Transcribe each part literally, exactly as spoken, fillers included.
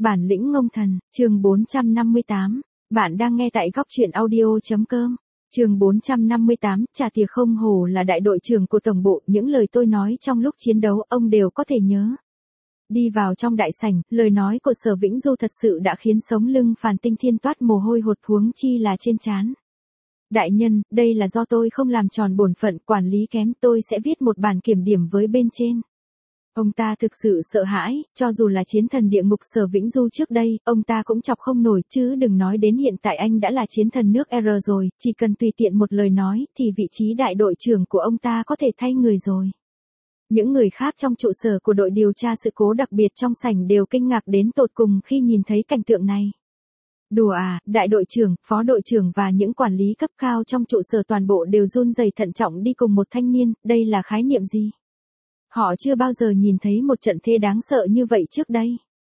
Bản lĩnh ngông thần, chương bốn trăm năm mươi tám. Bạn đang nghe tại góc truyện audio.com. Chương bốn trăm năm mươi tám, Trà Thìa không hổ là đại đội trưởng của tổng bộ, những lời tôi nói trong lúc chiến đấu ông đều có thể nhớ. Đi vào trong đại sảnh, lời nói của Sở Vĩnh Du thật sự đã khiến sống lưng Phàn Tinh Thiên toát mồ hôi hột, huống chi là trên trán. Đại nhân, đây là do tôi không làm tròn bổn phận quản lý kém, tôi sẽ viết một bản kiểm điểm với bên trên. Ông ta thực sự sợ hãi, cho dù là chiến thần địa ngục Sở Vĩnh Du trước đây, ông ta cũng chọc không nổi, chứ đừng nói đến hiện tại anh đã là chiến thần nước R rồi, chỉ cần tùy tiện một lời nói, thì vị trí đại đội trưởng của ông ta có thể thay người rồi. Những người khác trong trụ sở của đội điều tra sự cố đặc biệt trong sảnh đều kinh ngạc đến tột cùng khi nhìn thấy cảnh tượng này. Đùa à, đại đội trưởng, phó đội trưởng và những quản lý cấp cao trong trụ sở toàn bộ đều run rẩy thận trọng đi cùng một thanh niên, đây là khái niệm gì? Họ chưa bao giờ nhìn thấy một trận thế đáng sợ như vậy trước đây.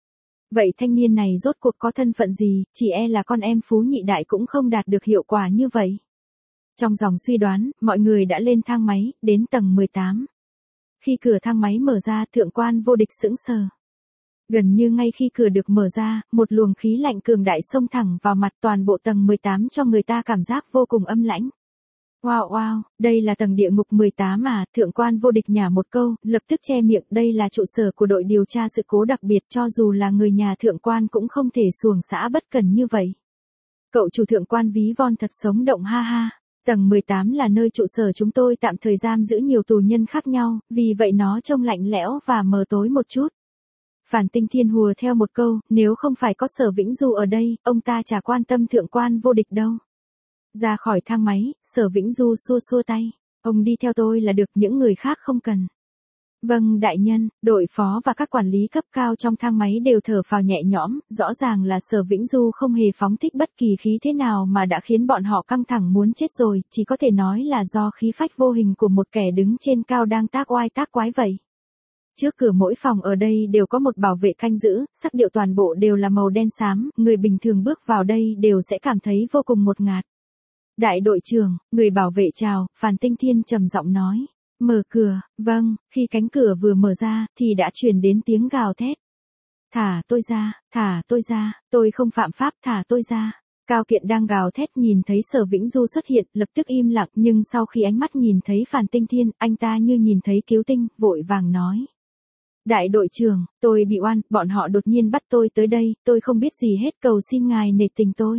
Vậy thanh niên này rốt cuộc có thân phận gì, chỉ e là con em Phú Nhị Đại cũng không đạt được hiệu quả như vậy. Trong dòng suy đoán, mọi người đã lên thang máy, đến tầng mười tám. Khi cửa thang máy mở ra, thượng quan Vô Địch sững sờ. Gần như ngay khi cửa được mở ra, một luồng khí lạnh cường đại xông thẳng vào mặt, toàn bộ tầng mười tám cho người ta cảm giác vô cùng âm lãnh. Wow wow, đây là tầng địa ngục mười tám à, thượng quan Vô Địch nhả một câu, lập tức che miệng, đây là trụ sở của đội điều tra sự cố đặc biệt, cho dù là người nhà thượng quan cũng không thể xuồng xã bất cần như vậy. Cậu chủ thượng quan ví von thật sống động ha ha, tầng mười tám là nơi trụ sở chúng tôi tạm thời giam giữ nhiều tù nhân khác nhau, vì vậy nó trông lạnh lẽo và mờ tối một chút. Phàn Tinh Thiên hùa theo một câu, nếu không phải có Sở Vĩnh Du ở đây, ông ta chả quan tâm thượng quan Vô Địch đâu. Ra khỏi thang máy, Sở Vĩnh Du xua xua tay. Ông đi theo tôi là được, những người khác không cần. Vâng đại nhân, đội phó và các quản lý cấp cao trong thang máy đều thở phào nhẹ nhõm, rõ ràng là Sở Vĩnh Du không hề phóng thích bất kỳ khí thế nào mà đã khiến bọn họ căng thẳng muốn chết rồi, chỉ có thể nói là do khí phách vô hình của một kẻ đứng trên cao đang tác oai tác quái vậy. Trước cửa mỗi phòng ở đây đều có một bảo vệ canh giữ, sắc điệu toàn bộ đều là màu đen xám, người bình thường bước vào đây đều sẽ cảm thấy vô cùng ngột ngạt. Đại đội trưởng, người bảo vệ chào, Phàn Tinh Thiên trầm giọng nói. Mở cửa, vâng, khi cánh cửa vừa mở ra, thì đã truyền đến tiếng gào thét. Thả tôi ra, thả tôi ra, tôi không phạm pháp, thả tôi ra. Cao Kiện đang gào thét nhìn thấy Sở Vĩnh Du xuất hiện, lập tức im lặng, nhưng sau khi ánh mắt nhìn thấy Phàn Tinh Thiên, anh ta như nhìn thấy cứu tinh, vội vàng nói. Đại đội trưởng, tôi bị oan, bọn họ đột nhiên bắt tôi tới đây, tôi không biết gì hết, cầu xin ngài nể tình tôi.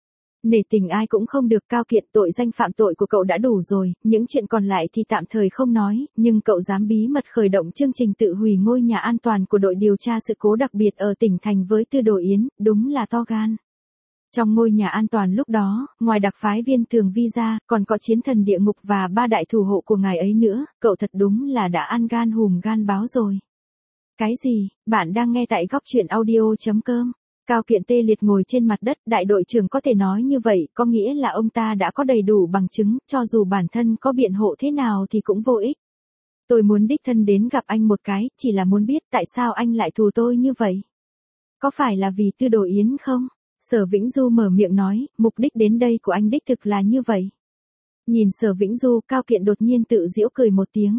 Nể tình ai cũng không được, Cao Kiện, tội danh phạm tội của cậu đã đủ rồi, những chuyện còn lại thì tạm thời không nói, nhưng cậu dám bí mật khởi động chương trình tự hủy ngôi nhà an toàn của đội điều tra sự cố đặc biệt ở tỉnh thành với Tư Đồ Yến, đúng là to gan. Trong ngôi nhà an toàn lúc đó, ngoài đặc phái viên Tường Vi ra, còn có chiến thần địa ngục và ba đại thủ hộ của ngài ấy nữa, cậu thật đúng là đã ăn gan hùm gan báo rồi. Cái gì, bạn đang nghe tại góc truyện audio.com. Cao Kiện tê liệt ngồi trên mặt đất, đại đội trưởng có thể nói như vậy, có nghĩa là ông ta đã có đầy đủ bằng chứng, cho dù bản thân có biện hộ thế nào thì cũng vô ích. Tôi muốn đích thân đến gặp anh một cái, chỉ là muốn biết tại sao anh lại thù tôi như vậy. Có phải là vì Tư Đồ Yến không? Sở Vĩnh Du mở miệng nói, mục đích đến đây của anh đích thực là như vậy. Nhìn Sở Vĩnh Du, Cao Kiện đột nhiên tự giễu cười một tiếng.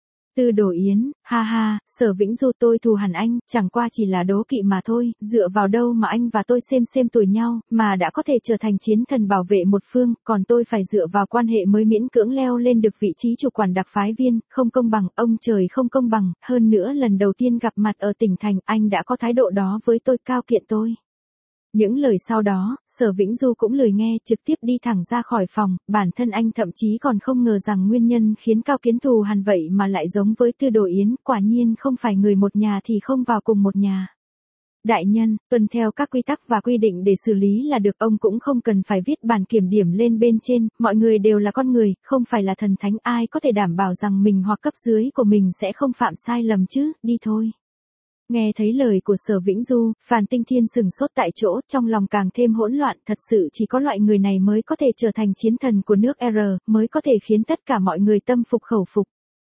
Tư Đồ Yến, ha ha, Sở Vĩnh Du tôi thù hẳn anh, chẳng qua chỉ là đố kỵ mà thôi, dựa vào đâu mà anh và tôi xem xem tuổi nhau, mà đã có thể trở thành chiến thần bảo vệ một phương, còn tôi phải dựa vào quan hệ mới miễn cưỡng leo lên được vị trí chủ quản đặc phái viên, không công bằng, ông trời không công bằng, hơn nữa lần đầu tiên gặp mặt ở tỉnh thành, anh đã có thái độ đó với tôi, Cao Kiện tôi. Những lời sau đó, Sở Vĩnh Du cũng lười nghe, trực tiếp đi thẳng ra khỏi phòng, bản thân anh thậm chí còn không ngờ rằng nguyên nhân khiến Cao Kiến thù hằn vậy mà lại giống với Tư Đồ Yến, quả nhiên không phải người một nhà thì không vào cùng một nhà. Đại nhân, tuân theo các quy tắc và quy định để xử lý là được, ông cũng không cần phải viết bản kiểm điểm lên bên trên, mọi người đều là con người, không phải là thần thánh, ai có thể đảm bảo rằng mình hoặc cấp dưới của mình sẽ không phạm sai lầm chứ, đi thôi. Nghe thấy lời của Sở Vĩnh Du, Phàn Tinh Thiên sừng sốt tại chỗ, trong lòng càng thêm hỗn loạn, thật sự chỉ có loại người này mới có thể trở thành chiến thần của nước R, mới có thể khiến tất cả mọi người tâm phục khẩu phục.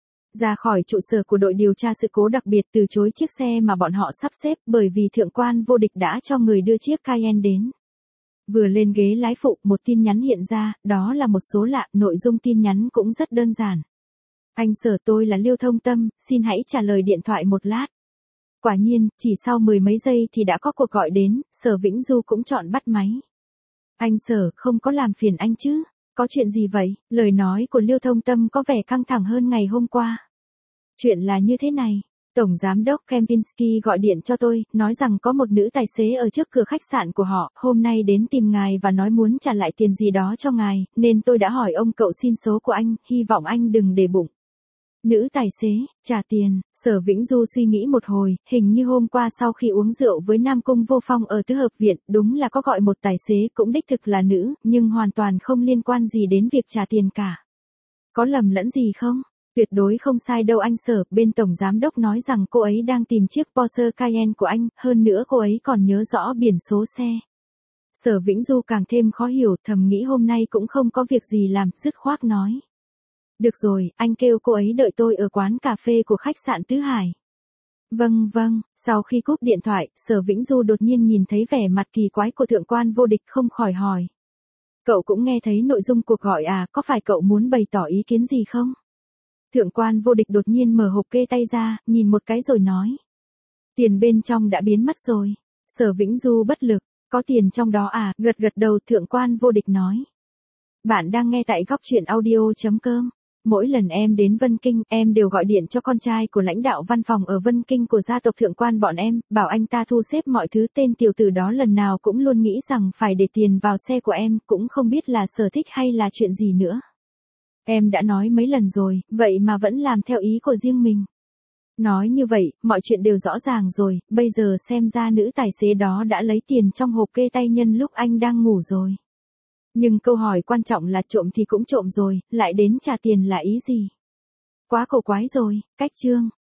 Ra khỏi trụ sở của đội điều tra sự cố đặc biệt, từ chối chiếc xe mà bọn họ sắp xếp, bởi vì thượng quan Vô Địch đã cho người đưa chiếc Cayenne đến. Vừa lên ghế lái phụ, một tin nhắn hiện ra, đó là một số lạ, nội dung tin nhắn cũng rất đơn giản. Anh Sở, tôi là Liêu Thông Tâm, xin hãy trả lời điện thoại một lát. Quả nhiên, chỉ sau mười mấy giây thì đã có cuộc gọi đến, Sở Vĩnh Du cũng chọn bắt máy. Anh Sở, không có làm phiền anh chứ? Có chuyện gì vậy? Lời nói của Liêu Thông Tâm có vẻ căng thẳng hơn ngày hôm qua. Chuyện là như thế này. Tổng Giám đốc Kempinski gọi điện cho tôi, nói rằng có một nữ tài xế ở trước cửa khách sạn của họ, hôm nay đến tìm ngài và nói muốn trả lại tiền gì đó cho ngài, nên tôi đã hỏi ông cậu xin số của anh, hy vọng anh đừng để bụng. Nữ tài xế, trả tiền, Sở Vĩnh Du suy nghĩ một hồi, hình như hôm qua sau khi uống rượu với Nam Cung Vô Phong ở Tứ Hợp Viện, đúng là có gọi một tài xế cũng đích thực là nữ, nhưng hoàn toàn không liên quan gì đến việc trả tiền cả. Có lầm lẫn gì không? Tuyệt đối không sai đâu anh Sở, bên Tổng Giám đốc nói rằng cô ấy đang tìm chiếc Porsche Cayenne của anh, hơn nữa cô ấy còn nhớ rõ biển số xe. Sở Vĩnh Du càng thêm khó hiểu, thầm nghĩ hôm nay cũng không có việc gì làm, dứt khoát nói. Được rồi, anh kêu cô ấy đợi tôi ở quán cà phê của khách sạn Tứ Hải. Vâng vâng, sau khi cúp điện thoại, Sở Vĩnh Du đột nhiên nhìn thấy vẻ mặt kỳ quái của thượng quan Vô Địch không khỏi hỏi. Cậu cũng nghe thấy nội dung cuộc gọi à, có phải cậu muốn bày tỏ ý kiến gì không? Thượng quan Vô Địch đột nhiên mở hộp kê tay ra, nhìn một cái rồi nói. Tiền bên trong đã biến mất rồi. Sở Vĩnh Du bất lực, có tiền trong đó à, gật gật đầu thượng quan Vô Địch nói. Bạn đang nghe tại góc truyện audio.com. Mỗi lần em đến Vân Kinh, em đều gọi điện cho con trai của lãnh đạo văn phòng ở Vân Kinh của gia tộc thượng quan bọn em, bảo anh ta thu xếp mọi thứ, tên tiểu tử đó lần nào cũng luôn nghĩ rằng phải để tiền vào xe của em, cũng không biết là sở thích hay là chuyện gì nữa. Em đã nói mấy lần rồi, vậy mà vẫn làm theo ý của riêng mình. Nói như vậy, mọi chuyện đều rõ ràng rồi, bây giờ xem ra nữ tài xế đó đã lấy tiền trong hộp kê tay nhân lúc anh đang ngủ rồi. Nhưng câu hỏi quan trọng là trộm thì cũng trộm rồi, lại đến trả tiền là ý gì? Quá cổ quái rồi, cách chương.